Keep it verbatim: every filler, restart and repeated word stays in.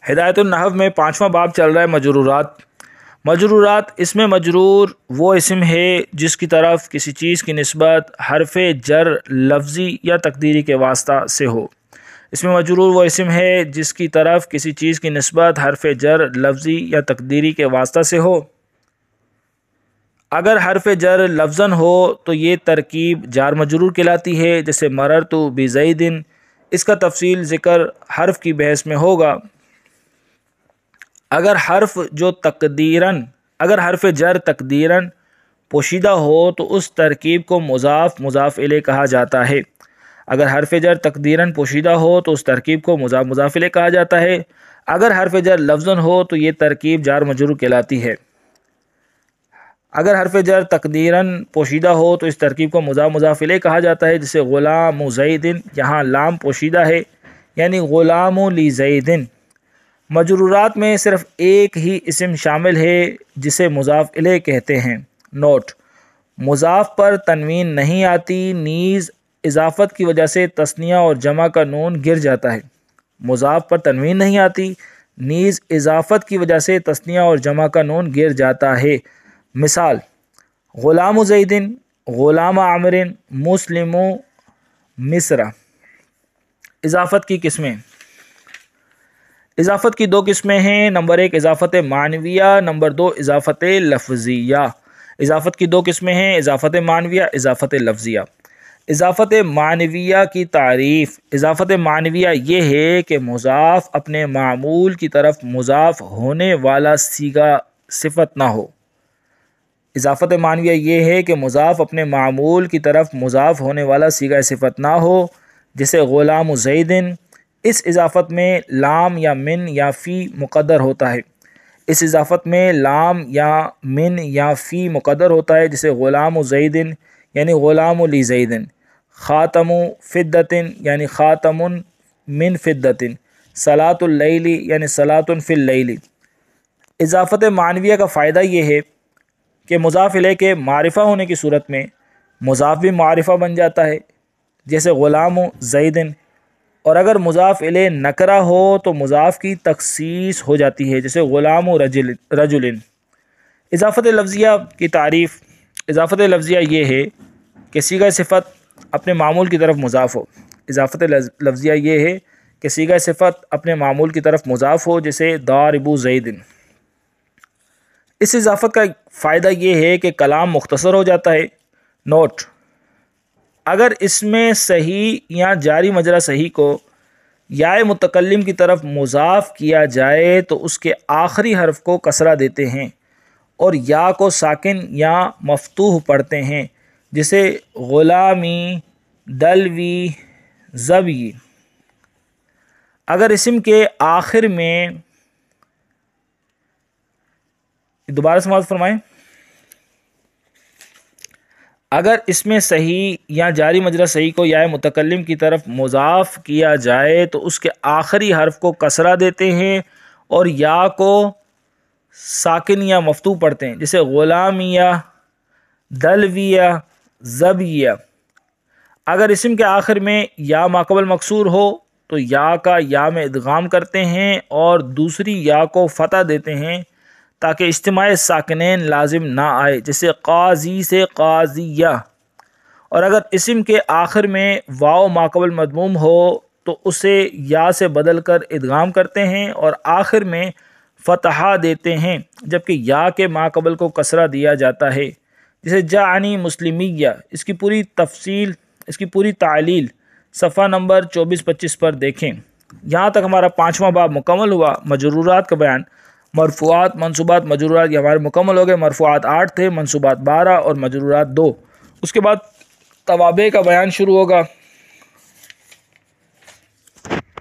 ہدایت النحو میں پانچواں باب چل رہا ہے مجرورات۔ مجرورات، اس میں مجرور وہ اسم ہے جس کی طرف کسی چیز کی نسبت حرف جر لفظی یا تقدیری کے واسطہ سے ہو۔ اس میں مجرور وہ اسم ہے جس کی طرف کسی چیز کی نسبت حرف جر لفظی یا تقدیری کے واسطہ سے ہو۔ اگر حرف جر لفظاً ہو تو یہ ترکیب جار مجرور کہلاتی ہے، جیسے مررت بزید۔ اس کا تفصیل ذکر حرف کی بحث میں ہوگا۔ اگر حرف جو تقدیراً اگر حرف جر تقدیراً پوشیدہ ہو تو اس ترکیب کو مضاف مضاف الیہ کہا جاتا ہے۔ اگر حرف جر تقدیراً پوشیدہ ہو تو اس ترکیب کو مضاف مضاف الیہ کہا جاتا ہے۔ اگر حرف جر لفظاً ہو تو یہ ترکیب جار مجرور کہلاتی ہے۔ اگر حرف جر تقدیراً پوشیدہ ہو تو اس ترکیب کو مضاف مضاف الیہ کہا جاتا ہے، جیسے غلام زید۔ یہاں لام پوشیدہ ہے، یعنی غلام لی زید۔ مجرورات میں صرف ایک ہی اسم شامل ہے جسے مضاف الیہ کہتے ہیں۔ نوٹ: مضاف پر تنوین نہیں آتی، نیز اضافت کی وجہ سے تثنیہ اور جمع کا نون گر جاتا ہے۔ مضاف پر تنوین نہیں آتی، نیز اضافت کی وجہ سے تثنیہ اور جمع کا نون گر جاتا ہے۔ مثال: غلام زید، غلام عامر، مسلم مصر۔ اضافت کی قسمیں۔ اضافت کی دو قسمیں ہیں، نمبر ایک اضافت معنویہ، نمبر دو اضافت لفظیہ۔ اضافت کی دو قسمیں ہیں، اضافت معنویہ، اضافت لفظیہ۔ اضافت معنویہ کی تعریف: اضافت معنویہ یہ ہے کہ مضاف اپنے معمول کی طرف مضاف ہونے والا صیغہ صفت نہ ہو۔ اضافت معنویہ یہ ہے کہ مضاف اپنے معمول کی طرف مضاف ہونے والا صیغہ صفت نہ ہو، جیسے غلام زید۔ اس اضافت میں لام یا من یا فی مقدر ہوتا ہے۔ اس اضافت میں لام یا من یا فی مقدر ہوتا ہے، جیسے غلام زید یعنی غلام لی زید، خاتم فدۃ یعنی خاتم من فدۃ، صلاۃ اللیل یعنی صلاۃ فی اللیل۔ اضافت معنویہ کا فائدہ یہ ہے کہ مضاف الیہ کے معرفہ ہونے کی صورت میں مضاف بھی معرفہ بن جاتا ہے، جیسے غلام زید، اور اگر مضاف الیہ نکرہ ہو تو مضاف کی تخصیص ہو جاتی ہے، جیسے غلام رجل رجل۔ اضافت لفظیہ کی تعریف: اضافت لفظیہ یہ ہے کہ صیغہ صفت اپنے معمول کی طرف مضاف ہو۔ اضافت لفظیہ یہ ہے کہ صیغہ صفت اپنے معمول کی طرف مضاف ہو، جیسے ضارب زید۔ اس اضافت کا فائدہ یہ ہے کہ کلام مختصر ہو جاتا ہے۔ نوٹ: اگر اس میں صحیح یا جاری مجرا صحیح کو یا متکلم کی طرف مضاف کیا جائے تو اس کے آخری حرف کو کسرہ دیتے ہیں اور یا کو ساکن یا مفتوح پڑھتے ہیں، جسے غلامی، دلوی، زبی۔ اگر اسم کے آخر میں دوبارہ سماعت فرمائیں اگر اس میں صحیح یا جاری مجرا صحیح کو یا متکلم کی طرف مضاف کیا جائے تو اس کے آخری حرف کو کسرہ دیتے ہیں اور یا کو ساکن یا مفتوح پڑھتے ہیں، جیسے غلامیہ، دلویہ، زبیہ۔ اگر اسم کے آخر میں یا ماقبل مکسور ہو تو یا کا یا میں ادغام کرتے ہیں اور دوسری یا کو فتح دیتے ہیں تاکہ اجتماع ساکنین لازم نہ آئے، جیسے قاضی سے قاضیہ۔ اور اگر اسم کے آخر میں واو ماقبل مضموم ہو تو اسے یا سے بدل کر ادغام کرتے ہیں اور آخر میں فتحہ دیتے ہیں، جبکہ یا کے ماقبل کو کسرہ دیا جاتا ہے، جیسے جعنی مسلمیہ۔ اس کی پوری تفصیل اس کی پوری تعلیل صفحہ نمبر چوبیس پچیس پر دیکھیں۔ یہاں تک ہمارا پانچواں باب مکمل ہوا، مجرورات کا بیان۔ مرفوعات، منصوبات، مجرورات یہ ہمارے مکمل ہو گئے۔ مرفوعات آٹھ تھے، منصوبات بارہ اور مجرورات دو۔ اس کے بعد توابع کا بیان شروع ہوگا۔